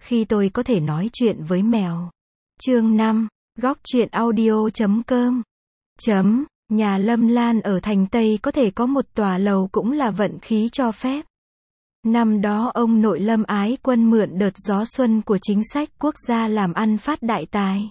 Khi tôi có thể nói chuyện với mèo. Chương 5, góc truyện audio.com. Nhà Lâm Lan ở thành Tây có thể có một tòa lầu cũng là vận khí cho phép. Năm đó ông nội Lâm Ái Quân mượn đợt gió xuân của chính sách quốc gia làm ăn phát đại tài.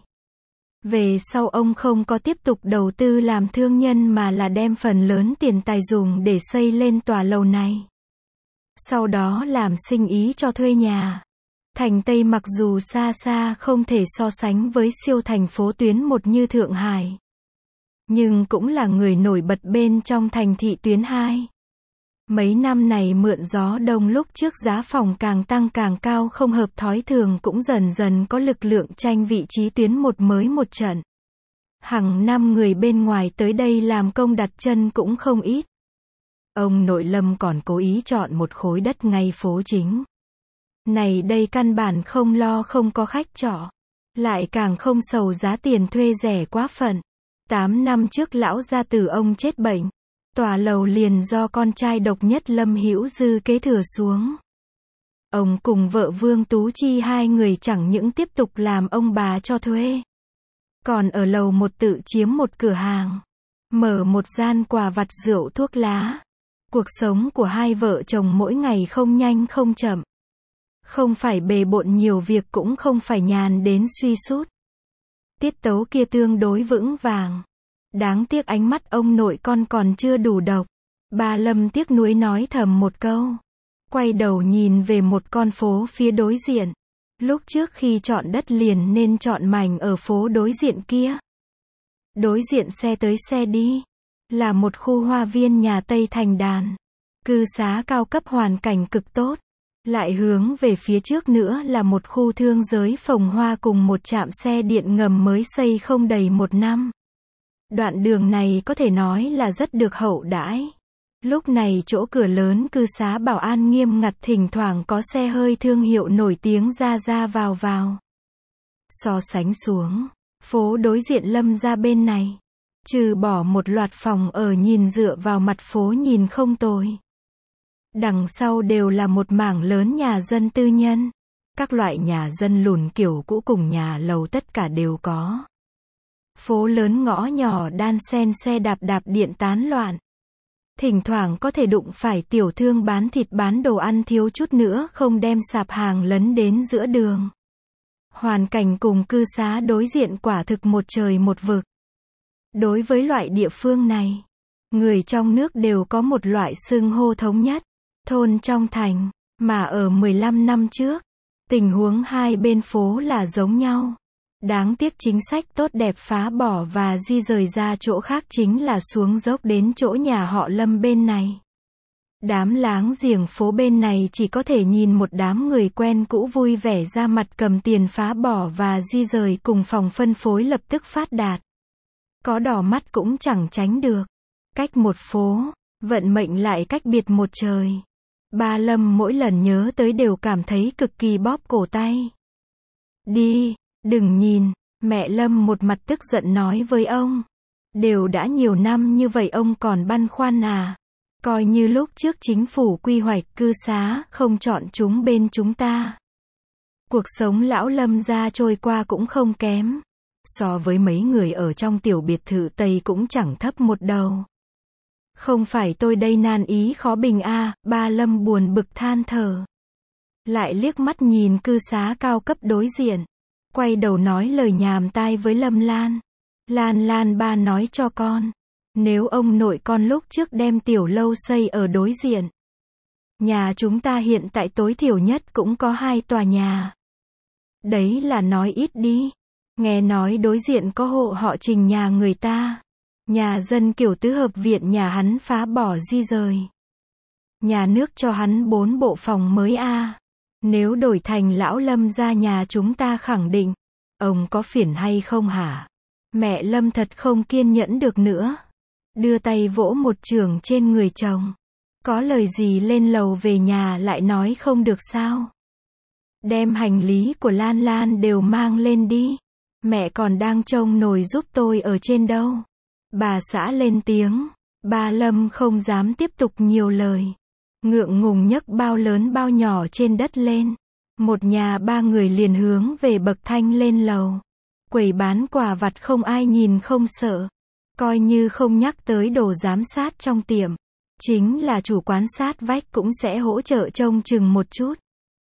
Về sau ông không có tiếp tục đầu tư làm thương nhân mà là đem phần lớn tiền tài dùng để xây lên tòa lầu này. Sau đó làm sinh ý cho thuê nhà. Thành Tây mặc dù xa xa không thể so sánh với siêu thành phố tuyến 1 như Thượng Hải, nhưng cũng là người nổi bật bên trong thành thị tuyến 2. Mấy năm này mượn gió đông lúc trước giá phòng càng tăng càng cao không hợp thói thường cũng dần dần có lực lượng tranh vị trí tuyến 1 mới một trận. Hàng năm người bên ngoài tới đây làm công đặt chân cũng không ít. Ông nội Lâm còn cố ý chọn một khối đất ngay phố chính. Này đây căn bản không lo không có khách trọ. Lại càng không sầu giá tiền thuê rẻ quá phận. 8 năm trước lão gia tử ông chết bệnh. Tòa lầu liền do con trai độc nhất Lâm Hữu Dư kế thừa xuống. Ông cùng vợ Vương Tú Chi hai người chẳng những tiếp tục làm ông bà cho thuê, còn ở lầu 1 tự chiếm một cửa hàng, mở một gian quà vặt rượu thuốc lá. Cuộc sống của hai vợ chồng mỗi ngày không nhanh không chậm. Không phải bề bộn nhiều việc cũng không phải nhàn đến suy sút. Tiết tấu kia tương đối vững vàng. Đáng tiếc ánh mắt ông nội con còn chưa đủ độc. Bà Lâm tiếc nuối nói thầm một câu. Quay đầu nhìn về một con phố phía đối diện. Lúc trước khi chọn đất liền nên chọn mảnh ở phố đối diện kia. Đối diện xe tới xe đi. Là một khu hoa viên nhà Tây Thành Đàn. Cư xá cao cấp hoàn cảnh cực tốt. Lại hướng về phía trước nữa là một khu thương giới phồng hoa cùng một trạm xe điện ngầm mới xây không đầy 1 năm. Đoạn đường này có thể nói là rất được hậu đãi. Lúc này chỗ cửa lớn cư xá bảo an nghiêm ngặt, thỉnh thoảng có xe hơi thương hiệu nổi tiếng ra ra vào vào. So sánh xuống, phố đối diện Lâm ra bên này, trừ bỏ một loạt phòng ở nhìn dựa vào mặt phố nhìn không tồi. Đằng sau đều là một mảng lớn nhà dân tư nhân. Các loại nhà dân lùn kiểu cũ cùng nhà lầu tất cả đều có. Phố lớn ngõ nhỏ đan xen xe đạp đạp điện tán loạn. Thỉnh thoảng có thể đụng phải tiểu thương bán thịt bán đồ ăn thiếu chút nữa không đem sạp hàng lấn đến giữa đường. Hoàn cảnh cùng cư xá đối diện quả thực một trời một vực. Đối với loại địa phương này, người trong nước đều có một loại xưng hô thống nhất. Thôn trong thành, mà ở 15 năm trước, tình huống hai bên phố là giống nhau. Đáng tiếc chính sách tốt đẹp phá bỏ và di rời ra chỗ khác chính là xuống dốc đến chỗ nhà họ Lâm bên này. Đám láng giềng phố bên này chỉ có thể nhìn một đám người quen cũ vui vẻ ra mặt cầm tiền phá bỏ và di rời cùng phòng phân phối lập tức phát đạt. Có đỏ mắt cũng chẳng tránh được. Cách một phố, vận mệnh lại cách biệt một trời. Ba Lâm mỗi lần nhớ tới đều cảm thấy cực kỳ bóp cổ tay. Đi, đừng nhìn, mẹ Lâm một mặt tức giận nói với ông. Đều đã nhiều năm như vậy ông còn băn khoăn à? Coi như lúc trước chính phủ quy hoạch cư xá không chọn chúng bên chúng ta. Cuộc sống lão Lâm gia trôi qua cũng không kém. So với mấy người ở trong tiểu biệt thự Tây cũng chẳng thấp một đầu. Không phải tôi đây nan ý khó bình a, ba Lâm buồn bực than thở. Lại liếc mắt nhìn cư xá cao cấp đối diện. Quay đầu nói lời nhàm tai với Lâm Lan. Lan ba nói cho con. Nếu ông nội con lúc trước đem tiểu lâu xây ở đối diện. Nhà chúng ta hiện tại tối thiểu nhất cũng có 2 tòa nhà. Đấy là nói ít đi. Nghe nói đối diện có hộ họ Trình nhà người ta. Nhà dân kiểu tứ hợp viện nhà hắn phá bỏ di rời. Nhà nước cho hắn 4 bộ phòng mới a. Nếu đổi thành lão Lâm ra nhà chúng ta khẳng định. Ông có phiền hay không hả? Mẹ Lâm thật không kiên nhẫn được nữa. Đưa tay vỗ một chưởng trên người chồng. Có lời gì lên lầu về nhà lại nói không được sao? Đem hành lý của Lan đều mang lên đi. Mẹ còn đang trông nồi giúp tôi ở trên đâu. Bà xã lên tiếng. Ba Lâm không dám tiếp tục nhiều lời. Ngượng ngùng nhấc bao lớn bao nhỏ trên đất lên. Một nhà ba người liền hướng về bậc thang lên lầu. Quầy bán quà vặt không ai nhìn không sợ. Coi như không nhắc tới đồ giám sát trong tiệm. Chính là chủ quán sát vách cũng sẽ hỗ trợ trông chừng một chút.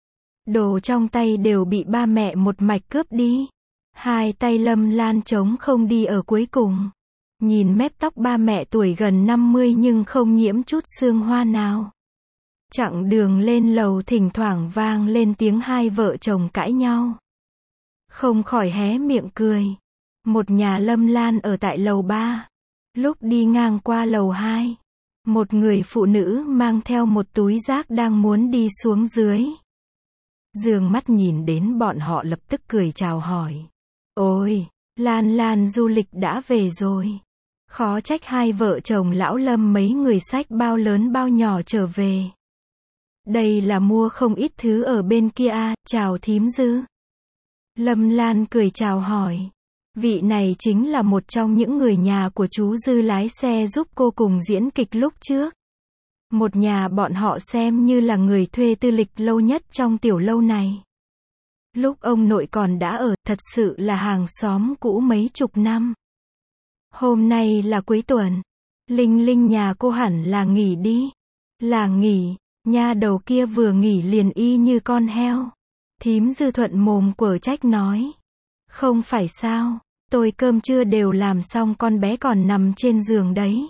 Đồ trong tay đều bị ba mẹ một mạch cướp đi. Hai tay Lâm Lan trống không đi ở cuối cùng. Nhìn mép tóc ba mẹ tuổi gần 50 nhưng không nhiễm chút sương hoa nào. Chặng đường lên lầu thỉnh thoảng vang lên tiếng hai vợ chồng cãi nhau. Không khỏi hé miệng cười. Một nhà Lâm Lan ở tại lầu 3. Lúc đi ngang qua lầu 2, một người phụ nữ mang theo một túi rác đang muốn đi xuống dưới. Dương mắt nhìn đến bọn họ lập tức cười chào hỏi. Ôi, Lan Lan du lịch đã về rồi. Khó trách hai vợ chồng lão Lâm mấy người xách bao lớn bao nhỏ trở về. Đây là mua không ít thứ ở bên kia à, chào thím Dư. Lâm Lan cười chào hỏi. Vị này chính là một trong những người nhà của chú Dư lái xe giúp cô cùng diễn kịch lúc trước. Một nhà bọn họ xem như là người thuê tư lịch lâu nhất trong tiểu lâu này. Lúc ông nội còn đã ở, thật sự là hàng xóm cũ mấy chục năm. Hôm nay là cuối tuần. Linh Linh nhà cô hẳn là nghỉ đi. Là nghỉ, nha đầu kia vừa nghỉ liền y như con heo. Thím Dư thuận mồm quở trách nói. Không phải sao, tôi cơm trưa đều làm xong con bé còn nằm trên giường đấy.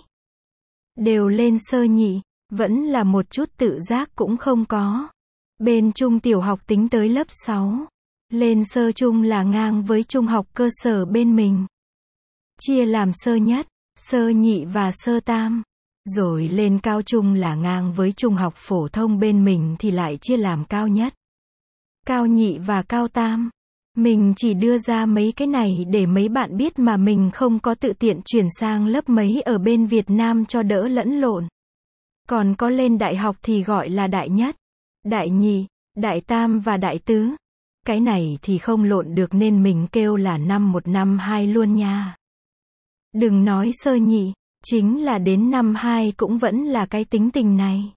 Đều lên sơ nhị, vẫn là một chút tự giác cũng không có. Bên trung tiểu học tính tới lớp 6. Lên sơ trung là ngang với trung học cơ sở bên mình. Chia làm sơ nhất, sơ nhị và sơ tam. Rồi lên cao trung là ngang với trung học phổ thông bên mình thì lại chia làm cao nhất, cao nhị và cao tam. Mình chỉ đưa ra mấy cái này để mấy bạn biết mà mình không có tự tiện chuyển sang lớp mấy ở bên Việt Nam cho đỡ lẫn lộn. Còn có lên đại học thì gọi là đại nhất, đại nhị, đại tam và đại tứ. Cái này thì không lộn được nên mình kêu là năm 1 năm 2 luôn nha. Đừng nói sơ nhị, chính là đến năm 2 cũng vẫn là cái tính tình này.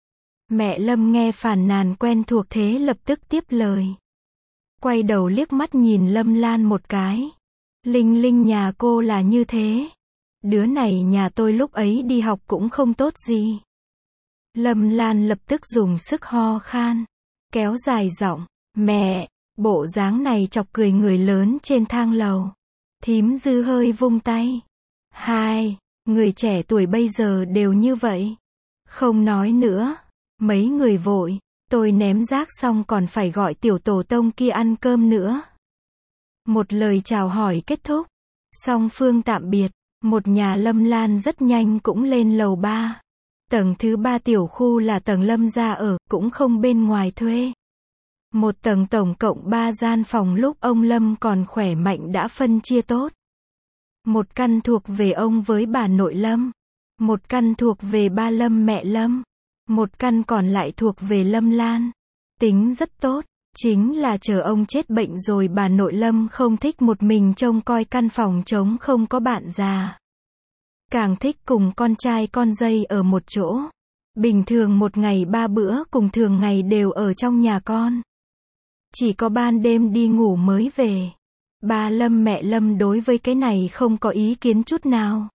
Mẹ Lâm nghe phàn nàn quen thuộc thế lập tức tiếp lời. Quay đầu liếc mắt nhìn Lâm Lan một cái. Linh Linh nhà cô là như thế. Đứa này nhà tôi lúc ấy đi học cũng không tốt gì. Lâm Lan lập tức dùng sức ho khan, kéo dài giọng. Mẹ, bộ dáng này chọc cười người lớn trên thang lầu. Thím Dư hơi vung tay. Hai, người trẻ tuổi bây giờ đều như vậy. Không nói nữa. Mấy người vội. Tôi ném rác xong còn phải gọi tiểu tổ tông kia ăn cơm nữa. Một lời chào hỏi kết thúc. Song phương tạm biệt. Một nhà Lâm Lan rất nhanh cũng lên lầu 3. Tầng thứ 3 tiểu khu là tầng Lâm gia ở, cũng không bên ngoài thuê. Một tầng tổng cộng 3 gian phòng lúc ông Lâm còn khỏe mạnh đã phân chia tốt. Một căn thuộc về ông với bà nội Lâm. Một căn thuộc về ba Lâm mẹ Lâm. Một căn còn lại thuộc về Lâm Lan. Tính rất tốt, chính là chờ ông chết bệnh rồi bà nội Lâm không thích một mình trông coi căn phòng trống không có bạn già. Càng thích cùng con trai con dây ở một chỗ. Bình thường một ngày 3 bữa cùng thường ngày đều ở trong nhà con. Chỉ có ban đêm đi ngủ mới về. Ba Lâm mẹ Lâm đối với cái này không có ý kiến chút nào.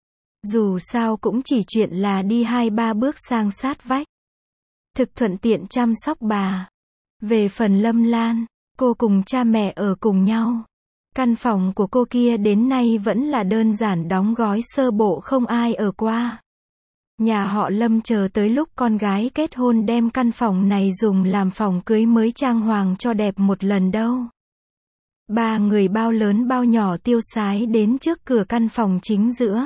Dù sao cũng chỉ chuyện là đi 2-3 bước sang sát vách. Thực thuận tiện chăm sóc bà. Về phần Lâm Lan, cô cùng cha mẹ ở cùng nhau. Căn phòng của cô kia đến nay vẫn là đơn giản đóng gói sơ bộ không ai ở qua. Nhà họ Lâm chờ tới lúc con gái kết hôn đem căn phòng này dùng làm phòng cưới mới trang hoàng cho đẹp một lần đâu. Ba người bao lớn bao nhỏ tiêu sái đến trước cửa căn phòng chính giữa.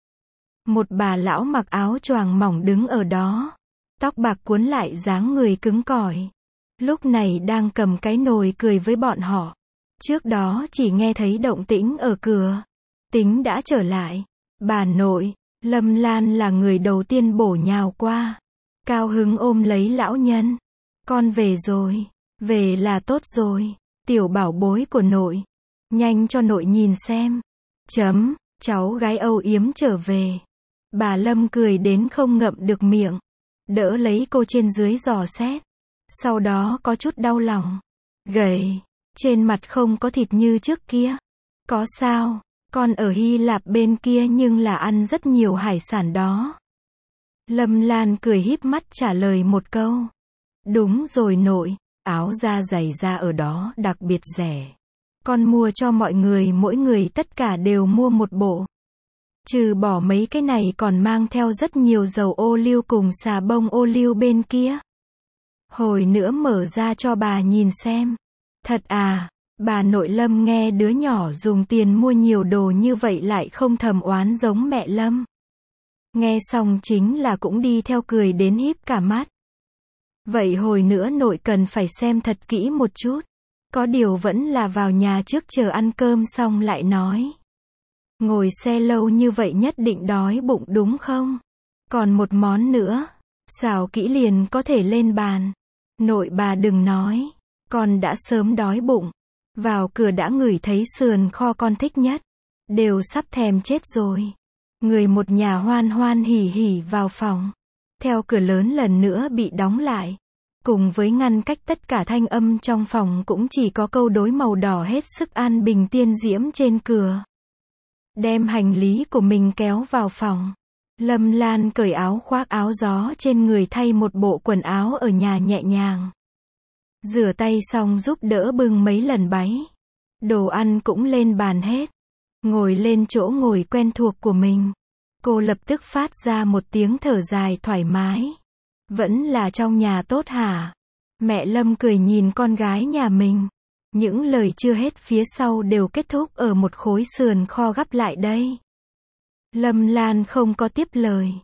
Một bà lão mặc áo choàng mỏng đứng ở đó. Tóc bạc cuốn lại dáng người cứng cỏi. Lúc này đang cầm cái nồi cười với bọn họ. Trước đó chỉ nghe thấy động tĩnh ở cửa. Tính đã trở lại. Bà nội, Lâm Lan là người đầu tiên bổ nhào qua. Cao hứng ôm lấy lão nhân. Con về rồi. Về là tốt rồi. Tiểu bảo bối của nội. Nhanh cho nội nhìn xem. Cháu gái âu yếm trở về. Bà Lâm cười đến không ngậm được miệng. Đỡ lấy cô trên dưới dò xét. Sau đó có chút đau lòng. Gầy. Trên mặt không có thịt như trước kia. Có sao? Con ở Hy Lạp bên kia nhưng là ăn rất nhiều hải sản đó. Lâm Lan cười híp mắt trả lời một câu. Đúng rồi nội, áo da giày da ở đó đặc biệt rẻ. Con mua cho mọi người, mỗi người tất cả đều mua một bộ. Trừ bỏ mấy cái này còn mang theo rất nhiều dầu ô liu cùng xà bông ô liu bên kia. Hồi nữa mở ra cho bà nhìn xem. Thật à? Bà nội Lâm nghe đứa nhỏ dùng tiền mua nhiều đồ như vậy lại không thầm oán giống mẹ Lâm. Nghe xong chính là cũng đi theo cười đến híp cả mắt. Vậy hồi nữa nội cần phải xem thật kỹ một chút. Có điều vẫn là vào nhà trước chờ ăn cơm xong lại nói. Ngồi xe lâu như vậy nhất định đói bụng đúng không? Còn một món nữa. Xào kỹ liền có thể lên bàn. Nội bà đừng nói. Con đã sớm đói bụng. Vào cửa đã ngửi thấy sườn kho con thích nhất. Đều sắp thèm chết rồi. Người một nhà hoan hoan hỉ hỉ vào phòng. Theo cửa lớn lần nữa bị đóng lại. Cùng với ngăn cách tất cả thanh âm trong phòng cũng chỉ có câu đối màu đỏ hết sức an bình tiên diễm trên cửa. Đem hành lý của mình kéo vào phòng. Lâm Lan cởi áo khoác áo gió trên người thay một bộ quần áo ở nhà nhẹ nhàng. Rửa tay xong giúp đỡ bưng mấy lần báy. Đồ ăn cũng lên bàn hết. Ngồi lên chỗ ngồi quen thuộc của mình. Cô lập tức phát ra một tiếng thở dài thoải mái. Vẫn là trong nhà tốt hả? Mẹ Lâm cười nhìn con gái nhà mình. Những lời chưa hết phía sau đều kết thúc ở một khối sườn kho gắp lại đây. Lâm Lan không có tiếp lời.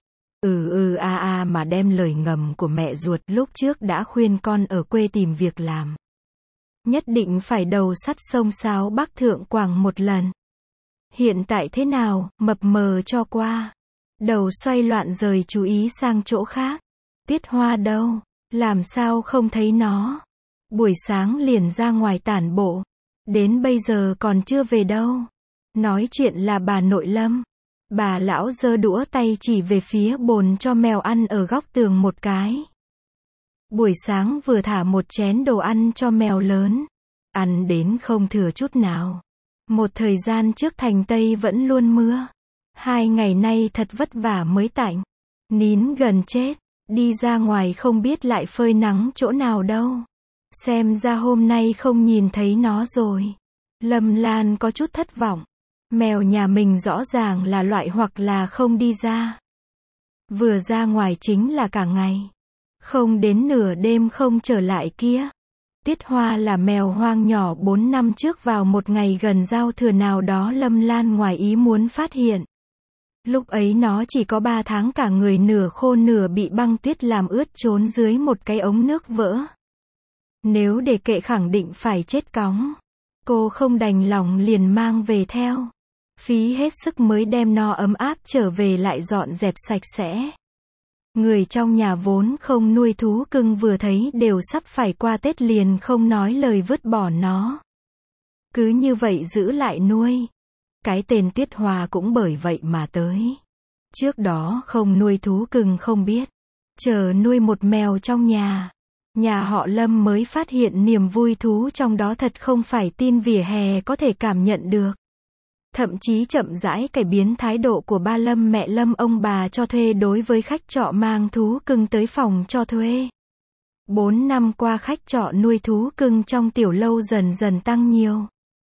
Mà đem lời ngầm của mẹ ruột lúc trước đã khuyên con ở quê tìm việc làm. Nhất định phải đầu sắt sông Sáo Bắc Thượng Quảng một lần. Hiện tại thế nào, mập mờ cho qua. Đầu xoay loạn rời chú ý sang chỗ khác. Tiết Hoa đâu? Làm sao không thấy nó? Buổi sáng liền ra ngoài tản bộ. Đến bây giờ còn chưa về đâu. Nói chuyện là bà nội Lâm. Bà lão giơ đũa tay chỉ về phía bồn cho mèo ăn ở góc tường một cái. Buổi sáng vừa thả một chén đồ ăn cho mèo lớn. Ăn đến không thừa chút nào. Một thời gian trước thành Tây vẫn luôn mưa. 2 ngày nay thật vất vả mới tạnh. Nín gần chết. Đi ra ngoài không biết lại phơi nắng chỗ nào đâu. Xem ra hôm nay không nhìn thấy nó rồi. Lâm Lan có chút thất vọng. Mèo nhà mình rõ ràng là loại hoặc là không đi ra. Vừa ra ngoài chính là cả ngày. Không đến nửa đêm không trở lại kia. Tiết Hoa là mèo hoang nhỏ 4 năm trước vào một ngày gần giao thừa nào đó Lâm Lan ngoài ý muốn phát hiện. Lúc ấy nó chỉ có 3 tháng cả người nửa khô nửa bị băng tuyết làm ướt trốn dưới một cái ống nước vỡ. Nếu để kệ khẳng định phải chết cóng. Cô không đành lòng liền mang về theo. Phí hết sức mới đem nó ấm áp trở về lại dọn dẹp sạch sẽ. Người trong nhà vốn không nuôi thú cưng vừa thấy đều sắp phải qua Tết liền không nói lời vứt bỏ nó. Cứ như vậy giữ lại nuôi. Cái tên Tiết Hoa cũng bởi vậy mà tới. Trước đó không nuôi thú cưng không biết. Chờ nuôi một mèo trong nhà. Nhà họ Lâm mới phát hiện niềm vui thú trong đó thật không phải tin vỉa hè có thể cảm nhận được. Thậm chí chậm rãi cải biến thái độ của ba Lâm mẹ Lâm ông bà cho thuê đối với khách trọ mang thú cưng tới phòng cho thuê. 4 năm qua khách trọ nuôi thú cưng trong tiểu lâu dần dần tăng nhiều.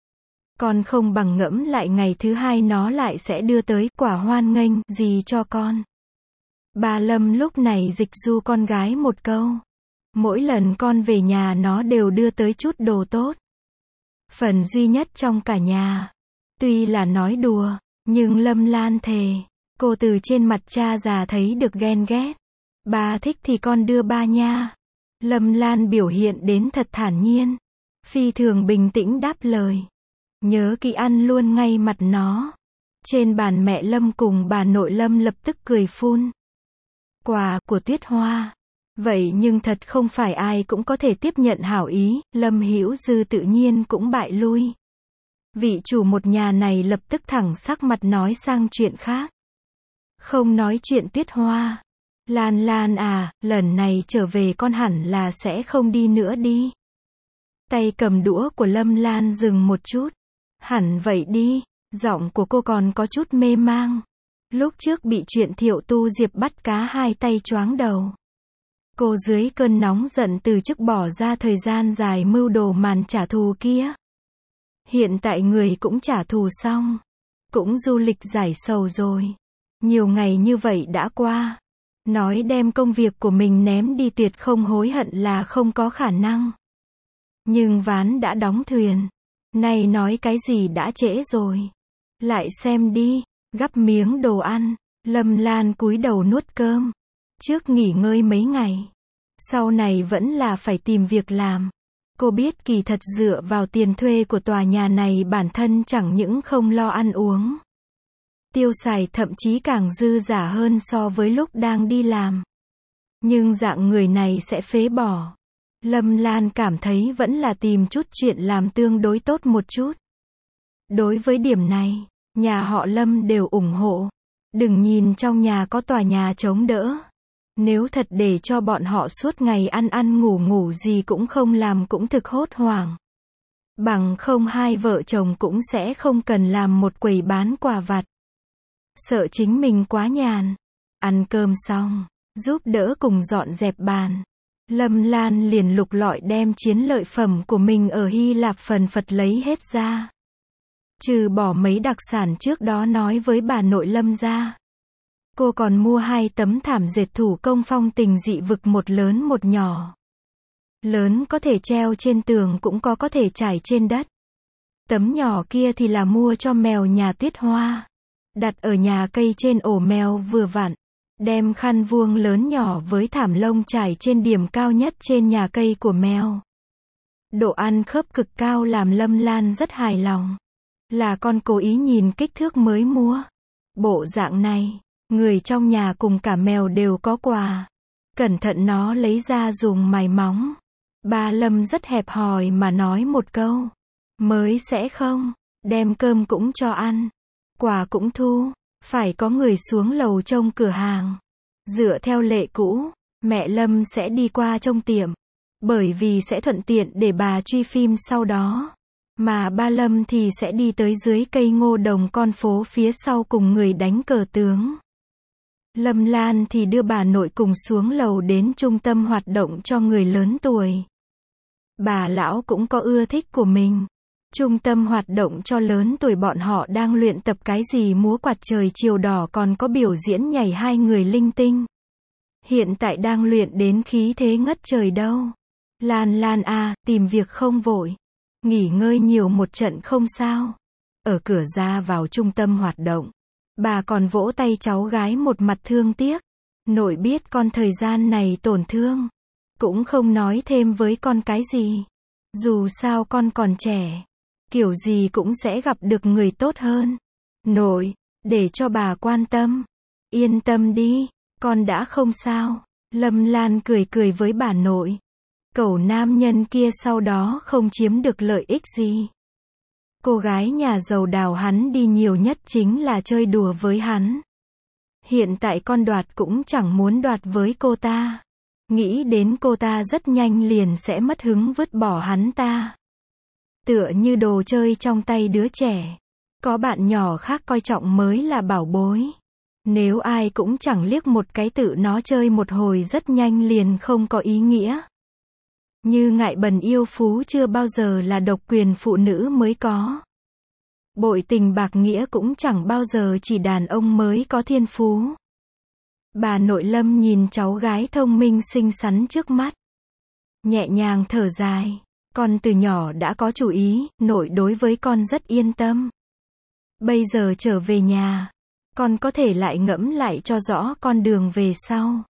Còn không bằng ngẫm lại ngày thứ 2 nó lại sẽ đưa tới quả hoan nghênh gì cho con. Bà Lâm lúc này dịch du con gái một câu. Mỗi lần con về nhà nó đều đưa tới chút đồ tốt. Phần duy nhất trong cả nhà. Tuy là nói đùa, nhưng Lâm Lan thề, cô từ trên mặt cha già thấy được ghen ghét. Ba thích thì con đưa ba nha. Lâm Lan biểu hiện đến thật thản nhiên. Phi thường bình tĩnh đáp lời. Nhớ kỹ ăn luôn ngay mặt nó. Trên bàn mẹ Lâm cùng bà nội Lâm lập tức cười phun. Quà của Tiết Hoa. Vậy nhưng thật không phải ai cũng có thể tiếp nhận hảo ý, Lâm Hữu Dư tự nhiên cũng bại lui. Vị chủ một nhà này lập tức thẳng sắc mặt nói sang chuyện khác. Không nói chuyện Tiết Hoa. Lan Lan à, lần này trở về con hẳn là sẽ không đi nữa đi. Tay cầm đũa của Lâm Lan dừng một chút. Hẳn vậy đi, giọng của cô còn có chút mê mang. Lúc trước bị chuyện Thiệu Tu Diệp bắt cá hai tay choáng đầu. Cô dưới cơn nóng giận từ chức bỏ ra thời gian dài mưu đồ màn trả thù kia. Hiện tại người cũng trả thù xong. Cũng du lịch giải sầu rồi. Nhiều ngày như vậy đã qua. Nói đem công việc của mình ném đi tuyệt không hối hận là không có khả năng. Nhưng ván đã đóng thuyền. Nay nói cái gì đã trễ rồi. Lại xem đi, gắp miếng đồ ăn. Lâm Lan cúi đầu nuốt cơm. Trước nghỉ ngơi mấy ngày. Sau này vẫn là phải tìm việc làm. Cô biết kỳ thật dựa vào tiền thuê của tòa nhà này bản thân chẳng những không lo ăn uống. Tiêu xài thậm chí càng dư giả hơn so với lúc đang đi làm. Nhưng dạng người này sẽ phế bỏ. Lâm Lan cảm thấy vẫn là tìm chút chuyện làm tương đối tốt một chút. Đối với điểm này, nhà họ Lâm đều ủng hộ. Đừng nhìn trong nhà có tòa nhà chống đỡ. Nếu thật để cho bọn họ suốt ngày ăn ăn ngủ ngủ gì cũng không làm cũng thực hốt hoảng. Bằng không hai vợ chồng cũng sẽ không cần làm một quầy bán quà vặt. Sợ chính mình quá nhàn. Ăn cơm xong, giúp đỡ cùng dọn dẹp bàn. Lâm Lan liền lục lọi đem chiến lợi phẩm của mình ở Hy Lạp phần phật lấy hết ra. Trừ bỏ mấy đặc sản trước đó nói với bà nội Lâm ra. Cô còn mua 2 tấm thảm dệt thủ công phong tình dị vực, một lớn một nhỏ. Lớn có thể treo trên tường cũng có thể trải trên đất. Tấm nhỏ kia thì là mua cho mèo nhà Tuyết Hoa. Đặt ở nhà cây trên ổ mèo vừa vặn. Đem khăn vuông lớn nhỏ với thảm lông trải trên điểm cao nhất trên nhà cây của mèo. Độ ăn khớp cực cao làm Lâm Lan rất hài lòng. Là con cố ý nhìn kích thước mới mua. Bộ dạng này, người trong nhà cùng cả mèo đều có quà. Cẩn thận nó lấy ra dùng mài móng. Ba Lâm rất hẹp hòi mà nói một câu. Mới sẽ không, đem cơm cũng cho ăn. Quà cũng thu. Phải có người xuống lầu trông cửa hàng. Dựa theo lệ cũ, mẹ Lâm sẽ đi qua trông tiệm. Bởi vì sẽ thuận tiện để bà truy phim sau đó. Mà ba Lâm thì sẽ đi tới dưới cây ngô đồng con phố phía sau cùng người đánh cờ tướng. Lâm Lan thì đưa bà nội cùng xuống lầu đến trung tâm hoạt động cho người lớn tuổi. Bà lão cũng có ưa thích của mình. Trung tâm hoạt động cho lớn tuổi bọn họ đang luyện tập cái gì múa quạt trời chiều đỏ, còn có biểu diễn nhảy hai người linh tinh. Hiện tại đang luyện đến khí thế ngất trời đâu. Lan Lan à, tìm việc không vội. Nghỉ ngơi nhiều một trận không sao. Ở cửa ra vào trung tâm hoạt động, bà còn vỗ tay cháu gái một mặt thương tiếc. Nội biết con thời gian này tổn thương. Cũng không nói thêm với con cái gì. Dù sao con còn trẻ. Kiểu gì cũng sẽ gặp được người tốt hơn. Nội, để cho bà quan tâm. Yên tâm đi, con đã không sao. Lâm Lan cười cười với bà nội. Cẩu nam nhân kia sau đó không chiếm được lợi ích gì. Cô gái nhà giàu đào hắn đi nhiều nhất chính là chơi đùa với hắn. Hiện tại con đoạt cũng chẳng muốn đoạt với cô ta. Nghĩ đến cô ta rất nhanh liền sẽ mất hứng vứt bỏ hắn ta. Tựa như đồ chơi trong tay đứa trẻ. Có bạn nhỏ khác coi trọng mới là bảo bối. Nếu ai cũng chẳng liếc một cái tự nó chơi một hồi rất nhanh liền không có ý nghĩa. Như ngại bần yêu phú chưa bao giờ là độc quyền phụ nữ mới có. Bội tình bạc nghĩa cũng chẳng bao giờ chỉ đàn ông mới có thiên phú. Bà nội Lâm nhìn cháu gái thông minh xinh xắn trước mắt. Nhẹ nhàng thở dài. Con từ nhỏ đã có chủ ý, nội đối với con rất yên tâm. Bây giờ trở về nhà, con có thể lại ngẫm lại cho rõ con đường về sau.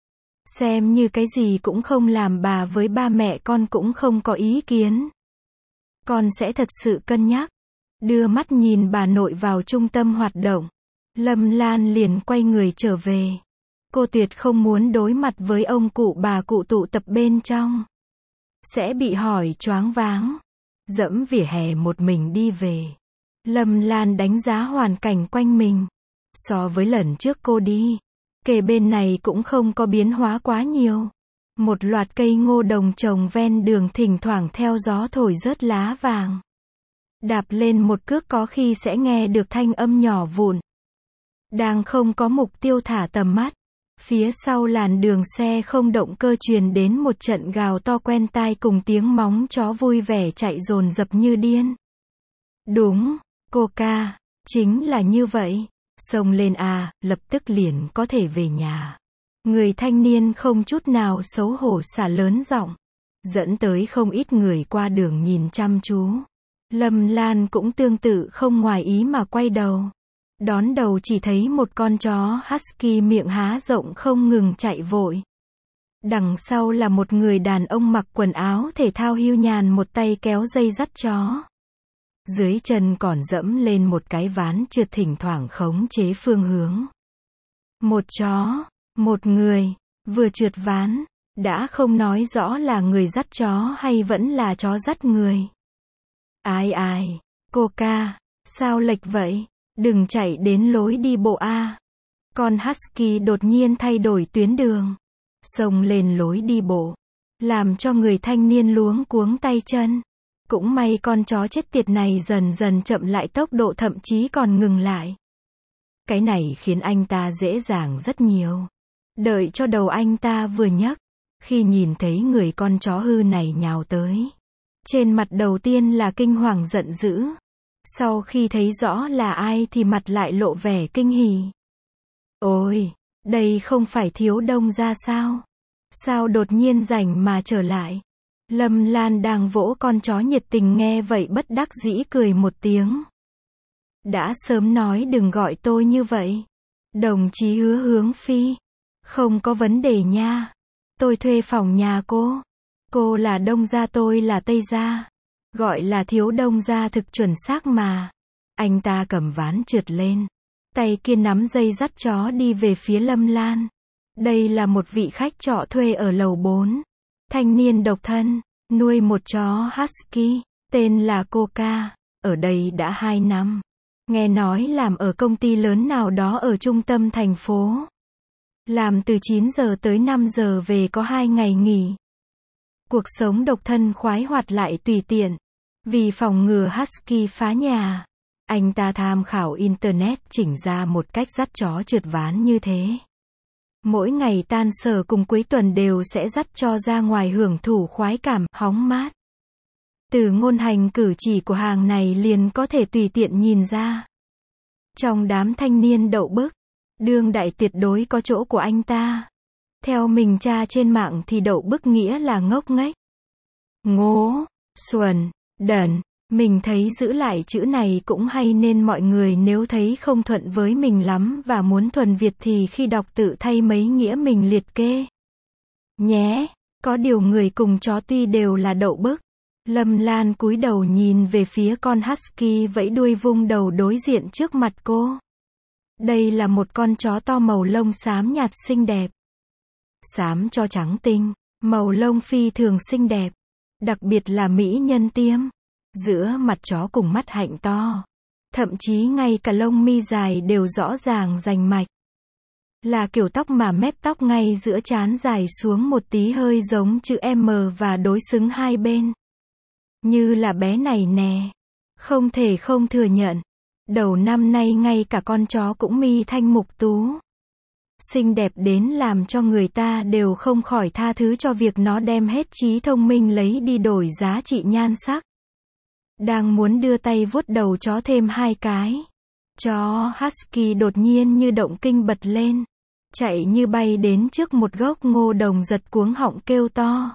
Xem như cái gì cũng không làm, bà với ba mẹ con cũng không có ý kiến. Con sẽ thật sự cân nhắc. Đưa mắt nhìn bà nội vào trung tâm hoạt động. Lâm Lan liền quay người trở về. Cô tuyệt không muốn đối mặt với ông cụ bà cụ tụ tập bên trong. Sẽ bị hỏi choáng váng. Dẫm vỉa hè một mình đi về. Lâm Lan đánh giá hoàn cảnh quanh mình. So với lần trước cô đi, Kề bên này cũng không có biến hóa quá nhiều. Một loạt cây ngô đồng trồng ven đường thỉnh thoảng theo gió thổi rớt lá vàng. Đạp lên một cước có khi sẽ nghe được thanh âm nhỏ vụn. Đang không có mục tiêu thả tầm mắt. Phía sau làn đường xe không động cơ truyền đến một trận gào to quen tai cùng tiếng móng chó vui vẻ chạy dồn dập như điên. Đúng, Coca, chính là như vậy. Xông lên à, lập tức liền có thể về nhà. Người thanh niên không chút nào xấu hổ xả lớn giọng, dẫn tới không ít người qua đường nhìn chăm chú. Lâm Lan cũng tương tự không ngoài ý mà quay đầu. Đón đầu chỉ thấy một con chó husky miệng há rộng không ngừng chạy vội. Đằng sau là một người đàn ông mặc quần áo thể thao hiu nhàn một tay kéo dây dắt chó. Dưới chân còn dẫm lên một cái ván trượt thỉnh thoảng khống chế phương hướng. Một chó, một người, vừa trượt ván, đã không nói rõ là người dắt chó hay vẫn là chó dắt người. Ai, Coca, sao lệch vậy? Đừng chạy đến lối đi bộ a. Con husky đột nhiên thay đổi tuyến đường, xông lên lối đi bộ, làm cho người thanh niên luống cuống tay chân. Cũng may con chó chết tiệt này dần dần chậm lại tốc độ, thậm chí còn ngừng lại. Cái này khiến anh ta dễ dàng rất nhiều. Đợi cho đầu anh ta vừa nhấc, khi nhìn thấy người con chó hư này nhào tới, trên mặt đầu tiên là kinh hoàng giận dữ. Sau khi thấy rõ là ai thì mặt lại lộ vẻ kinh hỉ. Ôi, đây không phải Thiếu Đông gia sao? Sao đột nhiên rảnh mà trở lại? Lâm Lan đang vỗ con chó nhiệt tình nghe vậy bất đắc dĩ cười một tiếng. Đã sớm nói đừng gọi tôi như vậy. Đồng chí Hứa Hướng Phi. Không có vấn đề nha. Tôi thuê phòng nhà cô. Cô là Đông gia, tôi là Tây gia. Gọi là Thiếu Đông gia thực chuẩn xác mà. Anh ta cầm ván trượt lên. Tay kia nắm dây dắt chó đi về phía Lâm Lan. Đây là một vị khách trọ thuê ở lầu 4. Thanh niên độc thân, nuôi một chó husky, tên là Coca, ở đây đã 2 năm. Nghe nói làm ở công ty lớn nào đó ở trung tâm thành phố. Làm từ 9 giờ tới 5 giờ về, có 2 ngày nghỉ. Cuộc sống độc thân khoái hoạt lại tùy tiện. Vì phòng ngừa husky phá nhà, anh ta tham khảo internet chỉnh ra một cách dắt chó trượt ván như thế. Mỗi ngày tan sở cùng cuối tuần đều sẽ dắt cho ra ngoài hưởng thụ khoái cảm, hóng mát. Từ ngôn hành cử chỉ của hàng này liền có thể tùy tiện nhìn ra. Trong đám thanh niên đậu bức, đương đại tuyệt đối có chỗ của anh ta. Theo mình tra trên mạng thì đậu bức nghĩa là ngốc nghếch, ngố, xuẩn, đần. Mình thấy giữ lại chữ này cũng hay, nên mọi người nếu thấy không thuận với mình lắm và muốn thuần Việt thì khi đọc tự thay mấy nghĩa mình liệt kê nhé. Có điều người cùng chó tuy đều là đậu bức. Lâm Lan cúi đầu nhìn về phía con husky vẫy đuôi vung đầu đối diện trước mặt cô. Đây là một con chó to màu lông xám nhạt xinh đẹp. Xám cho trắng tinh, màu lông phi thường xinh đẹp. Đặc biệt là mỹ nhân tiêm. Giữa mặt chó cùng mắt hạnh to. Thậm chí ngay cả lông mi dài đều rõ ràng rành mạch. Là kiểu tóc mà mép tóc ngay giữa trán dài xuống một tí hơi giống chữ M và đối xứng hai bên. Như là bé này nè. Không thể không thừa nhận. Đầu năm nay ngay cả con chó cũng mi thanh mục tú. Xinh đẹp đến làm cho người ta đều không khỏi tha thứ cho việc nó đem hết trí thông minh lấy đi đổi giá trị nhan sắc. Đang muốn đưa tay vuốt đầu chó thêm 2 cái. Chó husky đột nhiên như động kinh bật lên. Chạy như bay đến trước một gốc ngô đồng giật cuống họng kêu to.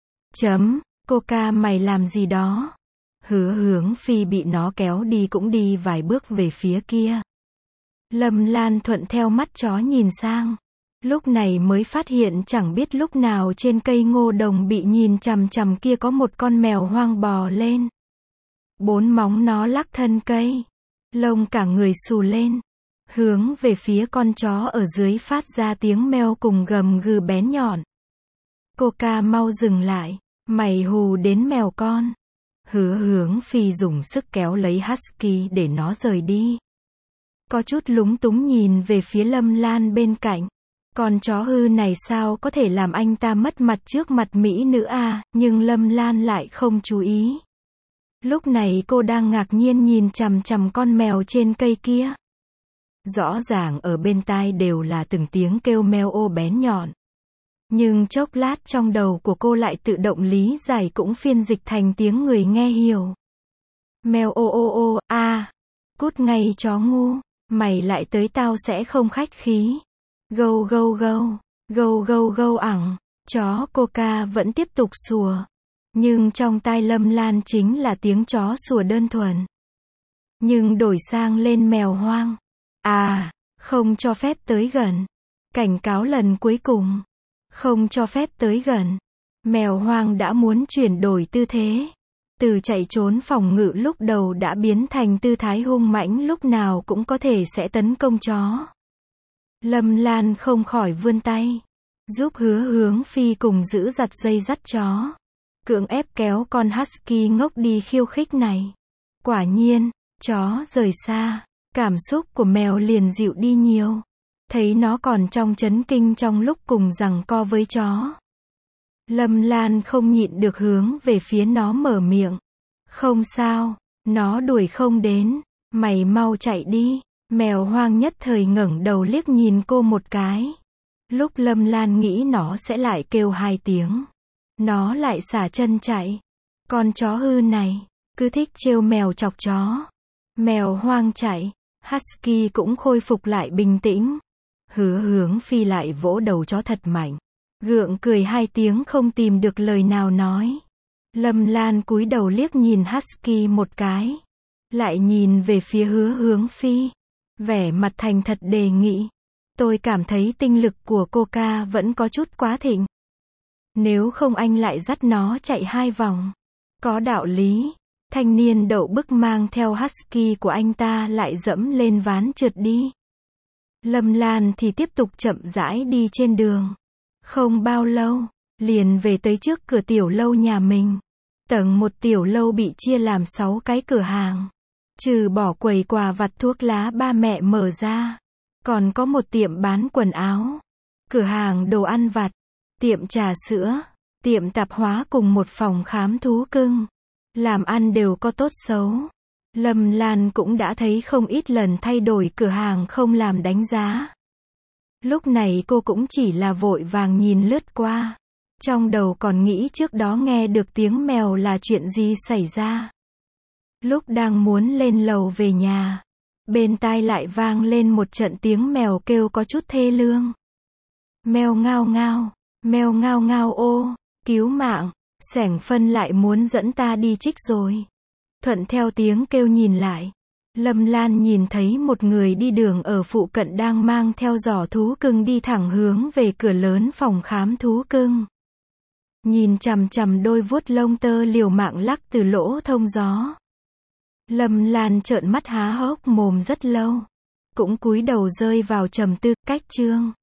Coca mày làm gì đó? Hứa Hướng Phi bị nó kéo đi cũng đi vài bước về phía kia. Lâm Lan thuận theo mắt chó nhìn sang. Lúc này mới phát hiện chẳng biết lúc nào trên cây ngô đồng bị nhìn chằm chằm kia có một con mèo hoang bò lên. 4 móng nó lắc thân cây. Lông cả người xù lên. Hướng về phía con chó ở dưới phát ra tiếng meo cùng gầm gừ bén nhọn. Coca mau dừng lại. Mày hù đến mèo con. Hứa Hướng Phi dùng sức kéo lấy husky để nó rời đi. Có chút lúng túng nhìn về phía Lâm Lan bên cạnh. Con chó hư này sao có thể làm anh ta mất mặt trước mặt mỹ nữ à, nhưng Lâm Lan lại không chú ý. Lúc này cô đang ngạc nhiên nhìn chằm chằm con mèo trên cây kia. Rõ ràng ở bên tai đều là từng tiếng kêu meo ô bén nhọn. Nhưng chốc lát trong đầu của cô lại tự động lý giải cũng phiên dịch thành tiếng người nghe hiểu. Mèo ô ô ô, a, cút ngay chó ngu, mày lại tới tao sẽ không khách khí. Gâu gâu gâu, gâu gâu gâu ẳng, chó Coca vẫn tiếp tục sủa. Nhưng trong tai Lâm Lan chính là tiếng chó sủa đơn thuần. Nhưng đổi sang lên mèo hoang. À, không cho phép tới gần. Cảnh cáo lần cuối cùng. Không cho phép tới gần. Mèo hoang đã muốn chuyển đổi tư thế. Từ chạy trốn phòng ngự lúc đầu đã biến thành tư thái hung mãnh lúc nào cũng có thể sẽ tấn công chó. Lâm Lan không khỏi vươn tay. Giúp Hứa Hướng Phi cùng giữ giật dây dắt chó. Cưỡng ép kéo con husky ngốc đi khiêu khích này. Quả nhiên, chó rời xa. Cảm xúc của mèo liền dịu đi nhiều. Thấy nó còn trong chấn kinh trong lúc cùng giằng co với chó. Lâm Lan không nhịn được hướng về phía nó mở miệng. Không sao, nó đuổi không đến, mày mau chạy đi. Mèo hoang nhất thời ngẩng đầu liếc nhìn cô một cái. Lúc Lâm Lan nghĩ nó sẽ lại kêu 2 tiếng. Nó lại xả chân chạy. Con chó hư này, cứ thích trêu mèo chọc chó. Mèo hoang chạy, husky cũng khôi phục lại bình tĩnh. Hứa Hướng Phi lại vỗ đầu chó thật mạnh. Gượng cười 2 tiếng không tìm được lời nào nói. Lâm Lan cúi đầu liếc nhìn husky một cái. Lại nhìn về phía Hứa Hướng Phi. Vẻ mặt thành thật đề nghị. Tôi cảm thấy tinh lực của Coca vẫn có chút quá thịnh. Nếu không anh lại dắt nó chạy 2 vòng. Có đạo lý. Thanh niên đậu bức mang theo husky của anh ta lại dẫm lên ván trượt đi. Lâm Lan thì tiếp tục chậm rãi đi trên đường. Không bao lâu, liền về tới trước cửa tiểu lâu nhà mình. Tầng 1 tiểu lâu bị chia làm 6 cái cửa hàng. Trừ bỏ quầy quà vặt thuốc lá ba mẹ mở ra. Còn có một tiệm bán quần áo. Cửa hàng đồ ăn vặt. Tiệm trà sữa. Tiệm tạp hóa cùng một phòng khám thú cưng. Làm ăn đều có tốt xấu. Lâm Lan cũng đã thấy không ít lần thay đổi cửa hàng không làm đánh giá. Lúc này cô cũng chỉ là vội vàng nhìn lướt qua. Trong đầu còn nghĩ trước đó nghe được tiếng mèo là chuyện gì xảy ra. Lúc đang muốn lên lầu về nhà, bên tai lại vang lên một trận tiếng mèo kêu có chút thê lương. Mèo ngao ngao, mèo ngao ngao ô, cứu mạng, Sẻng Phân lại muốn dẫn ta đi trích rồi. Thuận theo tiếng kêu nhìn lại, Lâm Lan nhìn thấy một người đi đường ở phụ cận đang mang theo giỏ thú cưng đi thẳng hướng về cửa lớn phòng khám thú cưng. Nhìn chằm chằm đôi vuốt lông tơ liều mạng lắc từ lỗ thông gió. Lâm Lan trợn mắt há hốc mồm rất lâu. Cũng cúi đầu rơi vào trầm tư. Cách chương